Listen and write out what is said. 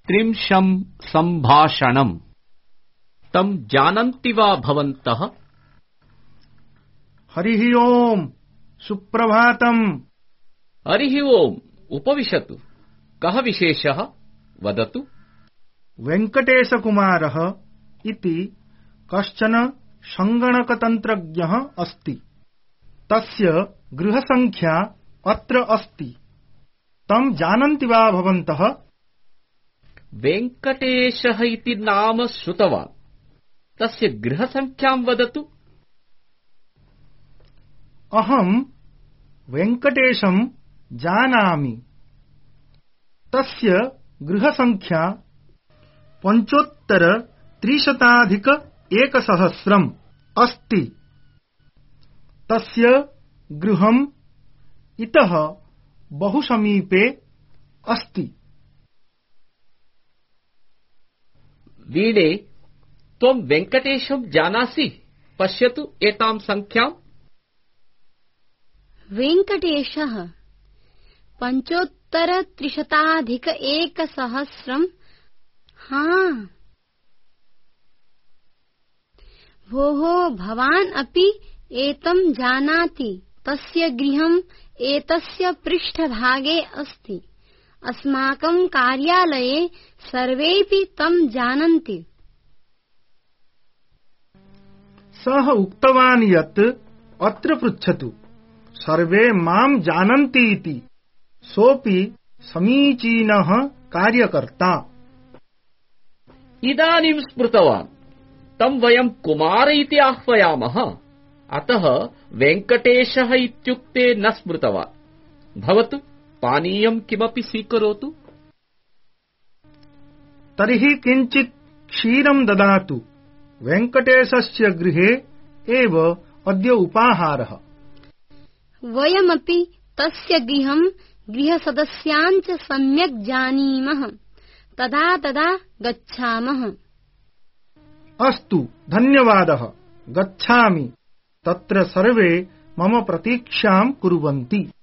त्रिंशं सम्भाषणम्। तं जानन्ति वा भवन्तः? हरिः ओम्, सुप्रभातम्। हरिः ओम्, उपविशतु। कः विशेषः? वदतु। वेङ्कटेशकुमारः इति कश्चन सङ्गणकतन्त्रज्ञः अस्ति। तस्य गृहसङ्ख्या अत्र अस्ति। तं जानन्ति वा भवन्तः? वेङ्कटेशः इति नाम श्रुतवान्। तस्य गृहसङ्ख्यां वदतु। अहं वेङ्कटेशं जानामि। तस्य गृहसङ्ख्या 75,300 अस्ति। तस्य गृहम् इतः बहु समीपे अस्ति। वीणे, त्वं वेङ्कटेशं जानासि? पश्यतु एतां सङ्ख्याम्। वेङ्कटेशः 75,300। हाँ। भोः, भवान् अपि एतं जानाति। तस्य गृहम् एतस्य पृष्ठभागे अस्ति। अस्माकं कार्यालये सर्वेऽपि तं जानन्ति। सः उक्तवान् यत् अत्र पृच्छतु, सर्वे मां जानन्ति इति। सोऽपि समीचीनः कार्यकर्ता। इदानीं स्मृतवान्। तं वयं कुमार इति आह्वयामः। अतः वेङ्कटेशः इत्युक्ते न स्मृतवान्। भवतु, पानीयं किमपि स्वीकरोतु। तर्हि किञ्चित् क्षीरं ददातु। वेङ्कटेशस्य गृहे एव अद्य उपाहारः। वयमपि तस्य गृहं, गृहसदस्यान् च सम्यक् जानीमः। तदा तदा गच्छामः। अस्तु, धन्यवादः। गच्छामि। तत्र सर्वे मम प्रतीक्षां कुर्वन्ति।